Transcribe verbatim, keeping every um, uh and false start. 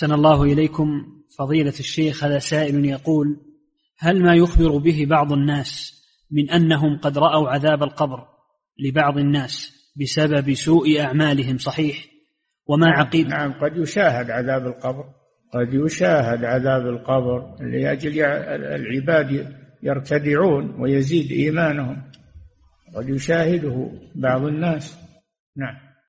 أحسن الله إليكم فضيلة الشيخ. هذا سائل يقول: هل ما يخبر به بعض الناس من أنهم قد رأوا عذاب القبر لبعض الناس بسبب سوء أعمالهم صحيح؟ وما عقيد؟ نعم، قد يشاهد عذاب القبر، قد يشاهد عذاب القبر لأجل العباد يرتدعون ويزيد إيمانهم، قد يشاهده بعض الناس. نعم.